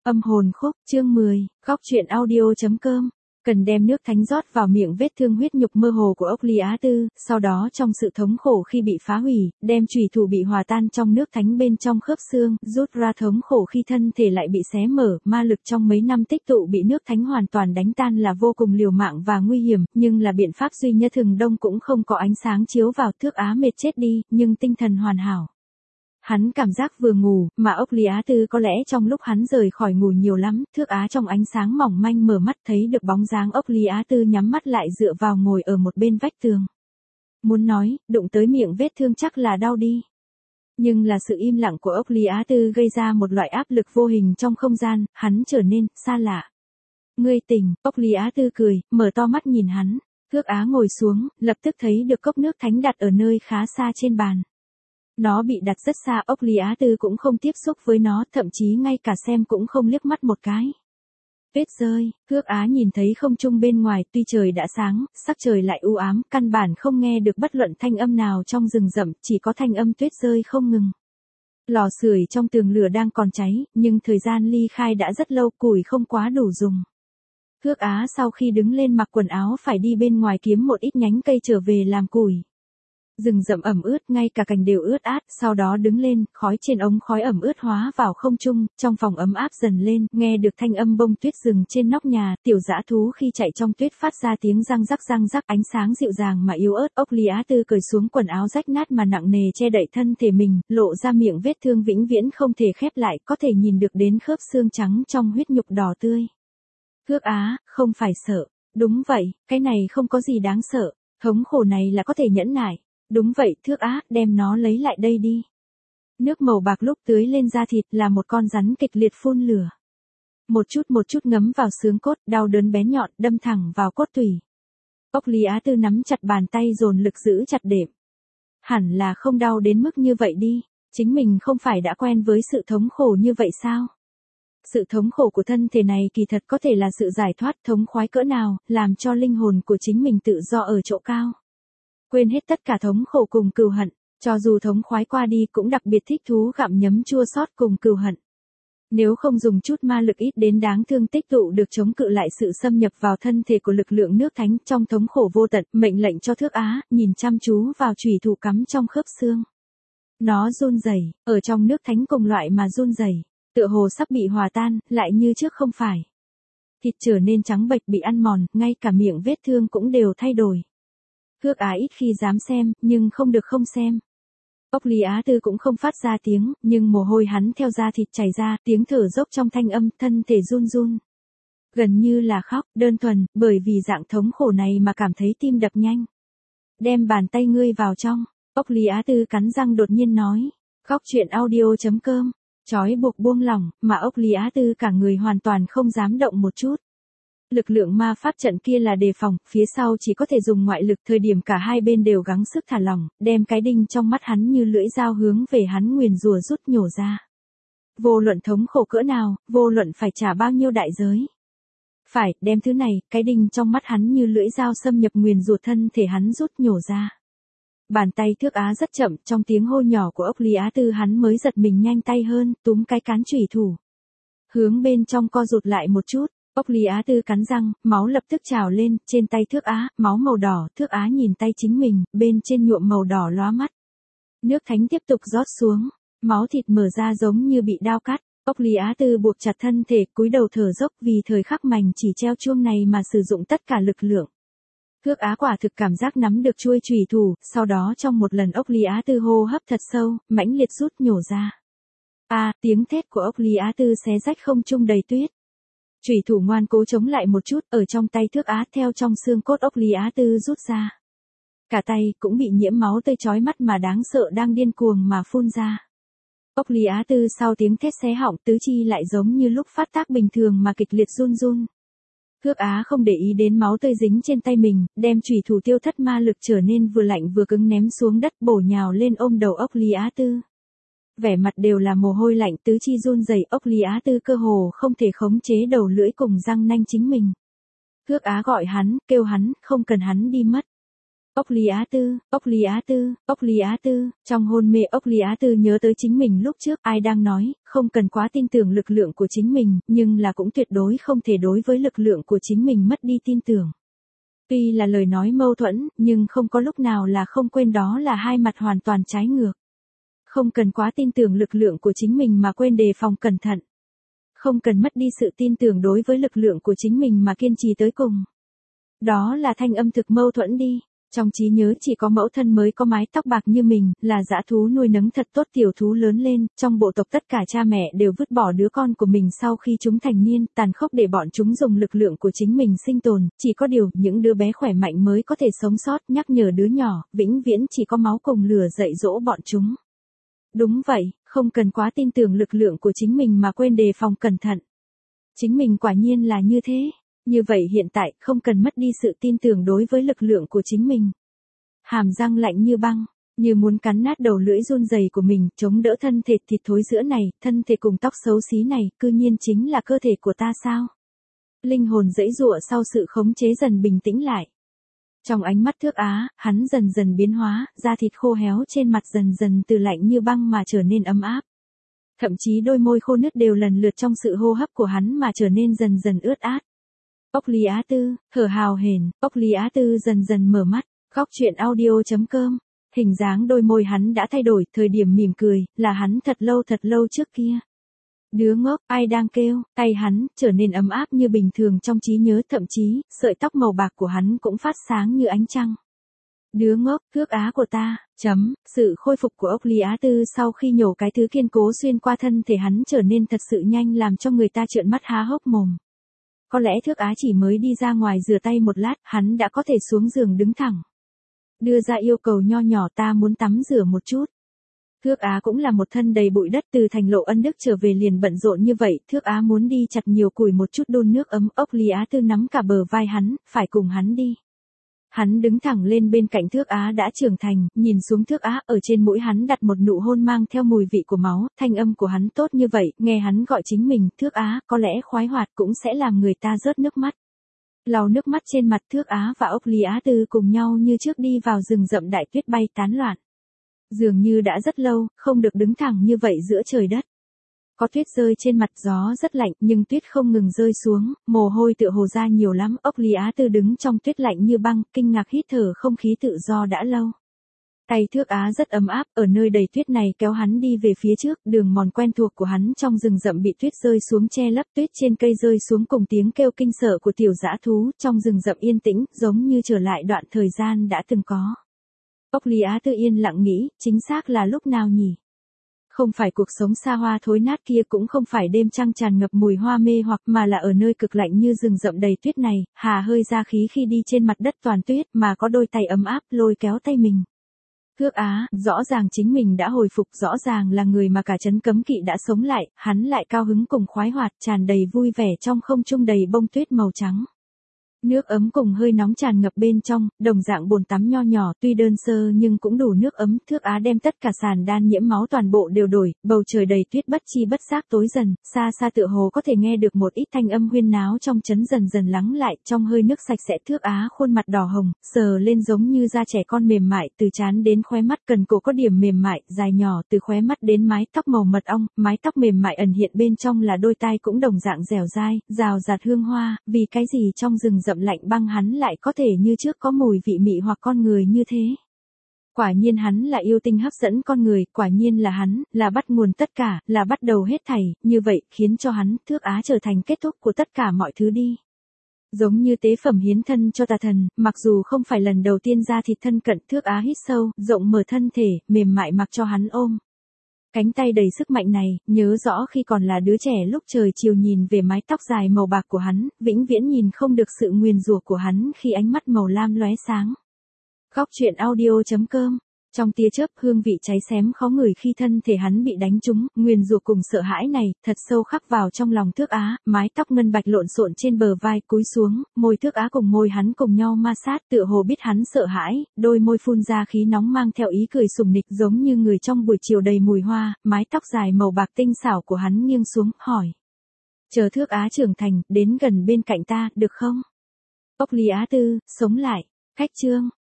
Âm hồn khúc, chương 10, góc truyện audio.com. Cần đem nước thánh rót vào miệng vết thương huyết nhục mơ hồ của ốc Ly Á Tư, sau đó trong sự thống khổ khi bị phá hủy, đem chùy thủ bị hòa tan trong nước thánh bên trong khớp xương, rút ra thống khổ khi thân thể lại bị xé mở, ma lực trong mấy năm tích tụ bị nước thánh hoàn toàn đánh tan là vô cùng liều mạng và nguy hiểm, nhưng là biện pháp duy nhất. Thường Đông cũng không có ánh sáng chiếu vào, Thước Á mệt chết đi, nhưng tinh thần hoàn hảo. Hắn cảm giác vừa ngủ, mà ốc Ly Á Tư có lẽ trong lúc hắn rời khỏi ngủ nhiều lắm, Thước Á trong ánh sáng mỏng manh mở mắt thấy được bóng dáng ốc Ly Á Tư nhắm mắt lại dựa vào ngồi ở một bên vách tường. Muốn nói, đụng tới miệng vết thương chắc là đau đi. Nhưng là sự im lặng của ốc Ly Á Tư gây ra một loại áp lực vô hình trong không gian, hắn trở nên xa lạ. Ngươi tỉnh, ốc Ly Á Tư cười, mở to mắt nhìn hắn. Thước Á ngồi xuống, lập tức thấy được cốc nước thánh đặt ở nơi khá xa trên bàn. Nó bị đặt rất xa, ốc Ly Á Tư cũng không tiếp xúc với nó, thậm chí ngay cả xem cũng không liếc mắt một cái. Tuyết rơi, Thước Á nhìn thấy không trung bên ngoài, tuy trời đã sáng, sắc trời lại u ám, căn bản không nghe được bất luận thanh âm nào trong rừng rậm, chỉ có thanh âm tuyết rơi không ngừng. Lò sưởi trong tường lửa đang còn cháy, nhưng thời gian ly khai đã rất lâu, củi không quá đủ dùng. Thước Á sau khi đứng lên mặc quần áo phải đi bên ngoài kiếm một ít nhánh cây trở về làm củi. Rừng rậm ẩm ướt, ngay cả cành đều ướt át, sau đó đứng lên, khói trên ống khói ẩm ướt hóa vào không trung, trong phòng ấm áp dần lên, nghe được thanh âm bông tuyết rừng trên nóc nhà, tiểu dã thú khi chạy trong tuyết phát ra tiếng răng rắc, ánh sáng dịu dàng mà yếu ớt. Ốc Ly Á Tư cởi xuống quần áo rách nát mà nặng nề che đậy thân thể mình, lộ ra miệng vết thương vĩnh viễn không thể khép lại, có thể nhìn được đến khớp xương trắng trong huyết nhục đỏ tươi. Thước Á, không phải sợ. Đúng vậy, cái này không có gì đáng sợ, thống khổ này là có thể nhẫn nại. Đúng vậy, Thước Á, đem nó lấy lại đây đi. Nước màu bạc lúc tưới lên da thịt là một con rắn kịch liệt phun lửa. Một chút ngấm vào xương cốt, đau đớn bén nhọn, đâm thẳng vào cốt tủy. Ốc Ly Á Tư nắm chặt bàn tay dồn lực giữ chặt đệm. Hẳn là không đau đến mức như vậy đi, chính mình không phải đã quen với sự thống khổ như vậy sao? Sự thống khổ của thân thể này kỳ thật có thể là sự giải thoát thống khoái cỡ nào, làm cho linh hồn của chính mình tự do ở chỗ cao. Quên hết tất cả thống khổ cùng cừu hận, cho dù thống khoái qua đi cũng đặc biệt thích thú gặm nhấm chua xót cùng cừu hận. Nếu không dùng chút ma lực ít đến đáng thương tích tụ được chống cự lại sự xâm nhập vào thân thể của lực lượng nước thánh trong thống khổ vô tận, mệnh lệnh cho Thước Á, nhìn chăm chú vào chùy thủ cắm trong khớp xương. Nó run rẩy, ở trong nước thánh cùng loại mà run rẩy, tựa hồ sắp bị hòa tan, lại như trước không phải. Thịt trở nên trắng bệch bị ăn mòn, ngay cả miệng vết thương cũng đều thay đổi. Thước Á ít khi dám xem, nhưng không được không xem. Ốc Ly Á Tư cũng không phát ra tiếng, nhưng mồ hôi hắn theo da thịt chảy ra, tiếng thở dốc trong thanh âm, thân thể run run. Gần như là khóc, đơn thuần, bởi vì dạng thống khổ này mà cảm thấy tim đập nhanh. Đem bàn tay ngươi vào trong, Ốc Ly Á Tư cắn răng đột nhiên nói. Góc truyện audio.com, trói buộc buông lỏng, mà Ốc Ly Á Tư cả người hoàn toàn không dám động một chút. Lực lượng ma pháp trận kia là đề phòng, phía sau chỉ có thể dùng ngoại lực. Thời điểm cả hai bên đều gắng sức thả lỏng, đem cái đinh trong mắt hắn như lưỡi dao hướng về hắn nguyền rủa rút nhổ ra. Vô luận thống khổ cỡ nào, vô luận phải trả bao nhiêu đại giới. Phải, đem thứ này, cái đinh trong mắt hắn như lưỡi dao xâm nhập nguyền rủa thân thể hắn rút nhổ ra. Bàn tay Thước Á rất chậm, trong tiếng hô nhỏ của ốc Ly Á Tư hắn mới giật mình nhanh tay hơn, túm cái cán chủy thủ. Hướng bên trong co rụt lại một chút. Ốc Ly Á Tư cắn răng, máu lập tức trào lên, trên tay Thước Á, máu màu đỏ, Thước Á nhìn tay chính mình, bên trên nhuộm màu đỏ lóa mắt. Nước thánh tiếp tục rót xuống, máu thịt mở ra giống như bị đao cắt, ốc Ly Á Tư buộc chặt thân thể, cúi đầu thở dốc vì thời khắc mảnh chỉ treo chuông này mà sử dụng tất cả lực lượng. Thước Á quả thực cảm giác nắm được chuôi chùy thủ, sau đó trong một lần ốc Ly Á Tư hô hấp thật sâu, mãnh liệt rút nhổ ra. Tiếng thét của ốc Ly Á Tư xé rách không trung đầy tuyết. Chủy thủ ngoan cố chống lại một chút, ở trong tay Thước Á theo trong xương cốt ốc Ly Á Tư rút ra. Cả tay cũng bị nhiễm máu tươi chói mắt mà đáng sợ đang điên cuồng mà phun ra. Ốc Ly Á Tư sau tiếng thét xé họng tứ chi lại giống như lúc phát tác bình thường mà kịch liệt run run. Thước Á không để ý đến máu tươi dính trên tay mình, đem chủy thủ tiêu thất ma lực trở nên vừa lạnh vừa cứng ném xuống đất bổ nhào lên ôm đầu ốc Ly Á Tư. Vẻ mặt đều là mồ hôi lạnh tứ chi run rẩy, ốc Ly Á Tư cơ hồ không thể khống chế đầu lưỡi cùng răng nanh chính mình. Thước Á gọi hắn, kêu hắn, không cần hắn đi mất. Ốc Lý Á Tư, Ốc Lý Á Tư, Ốc Lý Á Tư, trong hôn mê Ốc Lý Á Tư nhớ tới chính mình lúc trước ai đang nói, không cần quá tin tưởng lực lượng của chính mình, nhưng là cũng tuyệt đối không thể đối với lực lượng của chính mình mất đi tin tưởng. Tuy là lời nói mâu thuẫn, nhưng không có lúc nào là không quên đó là hai mặt hoàn toàn trái ngược. Không cần quá tin tưởng lực lượng của chính mình mà quên đề phòng cẩn thận. Không cần mất đi sự tin tưởng đối với lực lượng của chính mình mà kiên trì tới cùng. Đó là thanh âm thực mâu thuẫn đi. Trong trí nhớ chỉ có mẫu thân mới có mái tóc bạc như mình, là dã thú nuôi nấng thật tốt tiểu thú lớn lên, trong bộ tộc tất cả cha mẹ đều vứt bỏ đứa con của mình sau khi chúng thành niên, tàn khốc để bọn chúng dùng lực lượng của chính mình sinh tồn, chỉ có điều, những đứa bé khỏe mạnh mới có thể sống sót, nhắc nhở đứa nhỏ, vĩnh viễn chỉ có máu cùng lửa dạy dỗ bọn chúng. Đúng vậy, không cần quá tin tưởng lực lượng của chính mình mà quên đề phòng cẩn thận. Chính mình quả nhiên là như thế. Như vậy hiện tại không cần mất đi sự tin tưởng đối với lực lượng của chính mình. Hàm răng lạnh như băng, như muốn cắn nát đầu lưỡi run rẩy của mình, chống đỡ thân thể thịt thối giữa này, thân thể cùng tóc xấu xí này, cư nhiên chính là cơ thể của ta sao? Linh hồn giãy giụa sau sự khống chế dần bình tĩnh lại. Trong ánh mắt Thước Á, hắn dần dần biến hóa, da thịt khô héo trên mặt dần dần từ lạnh như băng mà trở nên ấm áp. Thậm chí đôi môi khô nứt đều lần lượt trong sự hô hấp của hắn mà trở nên dần dần ướt át. Ốc Lý Á Tư, thở hào hển, Ốc Lý Á Tư dần dần mở mắt, khóc chuyện audio.com. Hình dáng đôi môi hắn đã thay đổi, thời điểm mỉm cười, là hắn thật lâu trước kia. Đứa ngốc, ai đang kêu, tay hắn, trở nên ấm áp như bình thường trong trí nhớ, thậm chí, sợi tóc màu bạc của hắn cũng phát sáng như ánh trăng. Đứa ngốc, Thước Á của ta, sự khôi phục của Ốc Lý Á Tư sau khi nhổ cái thứ kiên cố xuyên qua thân thể hắn trở nên thật sự nhanh làm cho người ta trợn mắt há hốc mồm. Có lẽ Thước Á chỉ mới đi ra ngoài rửa tay một lát, hắn đã có thể xuống giường đứng thẳng. Đưa ra yêu cầu nho nhỏ ta muốn tắm rửa một chút. Thước Á cũng là một thân đầy bụi đất từ thành Lộ Ân Đức trở về liền bận rộn như vậy, Thước Á muốn đi chặt nhiều củi một chút đun nước ấm, Ốc Lý Á Tư nắm cả bờ vai hắn, phải cùng hắn đi. Hắn đứng thẳng lên bên cạnh Thước Á đã trưởng thành, nhìn xuống Thước Á, ở trên mũi hắn đặt một nụ hôn mang theo mùi vị của máu, thanh âm của hắn tốt như vậy, nghe hắn gọi chính mình, Thước Á, có lẽ khoái hoạt cũng sẽ làm người ta rớt nước mắt. Lau nước mắt trên mặt Thước Á và Ốc Lý Á Tư cùng nhau như trước đi vào rừng rậm đại tuyết bay tán loạn. Dường như đã rất lâu, không được đứng thẳng như vậy giữa trời đất. Có tuyết rơi trên mặt, gió rất lạnh, nhưng tuyết không ngừng rơi xuống, mồ hôi tựa hồ ra nhiều lắm, Ốc Lý Á Tư đứng trong tuyết lạnh như băng, kinh ngạc hít thở không khí tự do đã lâu. Tay Thước Á rất ấm áp, ở nơi đầy tuyết này kéo hắn đi về phía trước, đường mòn quen thuộc của hắn trong rừng rậm bị tuyết rơi xuống che lấp, tuyết trên cây rơi xuống cùng tiếng kêu kinh sợ của tiểu dã thú, trong rừng rậm yên tĩnh, giống như trở lại đoạn thời gian đã từng có. Ốc Lý Á Tư yên lặng nghĩ, chính xác là lúc nào nhỉ? Không phải cuộc sống xa hoa thối nát kia, cũng không phải đêm trăng tràn ngập mùi hoa mê hoặc, mà là ở nơi cực lạnh như rừng rậm đầy tuyết này, hà hơi ra khí khi đi trên mặt đất toàn tuyết mà có đôi tay ấm áp lôi kéo tay mình. Thước Á, rõ ràng chính mình đã hồi phục, rõ ràng là người mà cả trấn cấm kỵ đã sống lại, hắn lại cao hứng cùng khoái hoạt, tràn đầy vui vẻ trong không trung đầy bông tuyết màu trắng. Nước ấm cùng hơi nóng tràn ngập bên trong, đồng dạng bồn tắm nho nhỏ, tuy đơn sơ nhưng cũng đủ nước ấm, Thước Á đem tất cả sàn đan nhiễm máu toàn bộ đều đổi, bầu trời đầy tuyết bất chi bất giác tối dần, xa xa tựa hồ có thể nghe được một ít thanh âm huyên náo trong trấn dần dần lắng lại, trong hơi nước sạch sẽ Thước Á khuôn mặt đỏ hồng, sờ lên giống như da trẻ con mềm mại, từ trán đến khóe mắt cần cổ có điểm mềm mại, dài nhỏ, từ khóe mắt đến mái tóc màu mật ong, mái tóc mềm mại ẩn hiện bên trong là đôi tai cũng đồng dạng dẻo dai, rào rạt hương hoa, vì cái gì trong rừng rậm lạnh băng hắn lại có thể như trước có mùi vị mị hoặc con người như thế. Quả nhiên hắn là yêu tinh hấp dẫn con người, quả nhiên là hắn, là bắt nguồn tất cả, là bắt đầu hết thảy, như vậy khiến cho hắn, Thước Á trở thành kết thúc của tất cả mọi thứ đi. Giống như tế phẩm hiến thân cho tà thần, mặc dù không phải lần đầu tiên ra thịt thân cận, Thước Á hít sâu, rộng mở thân thể, mềm mại mặc cho hắn ôm. Cánh tay đầy sức mạnh này, nhớ rõ khi còn là đứa trẻ lúc trời chiều nhìn về mái tóc dài màu bạc của hắn, vĩnh viễn nhìn không được sự nguyền rủa của hắn khi ánh mắt màu lam lóe sáng. Khóc chuyện audio.com. Trong tia chớp hương vị cháy xém khó ngửi khi thân thể hắn bị đánh trúng, nguyền rủa cùng sợ hãi này, thật sâu khắc vào trong lòng Thước Á, mái tóc ngân bạch lộn xộn trên bờ vai cúi xuống, môi Thước Á cùng môi hắn cùng nhau ma sát, tựa hồ biết hắn sợ hãi, đôi môi phun ra khí nóng mang theo ý cười sùng nịch giống như người trong buổi chiều đầy mùi hoa, mái tóc dài màu bạc tinh xảo của hắn nghiêng xuống, hỏi. Chờ Thước Á trưởng thành, đến gần bên cạnh ta, được không? Ốc Lý Á Tư, sống lại. Khách chương.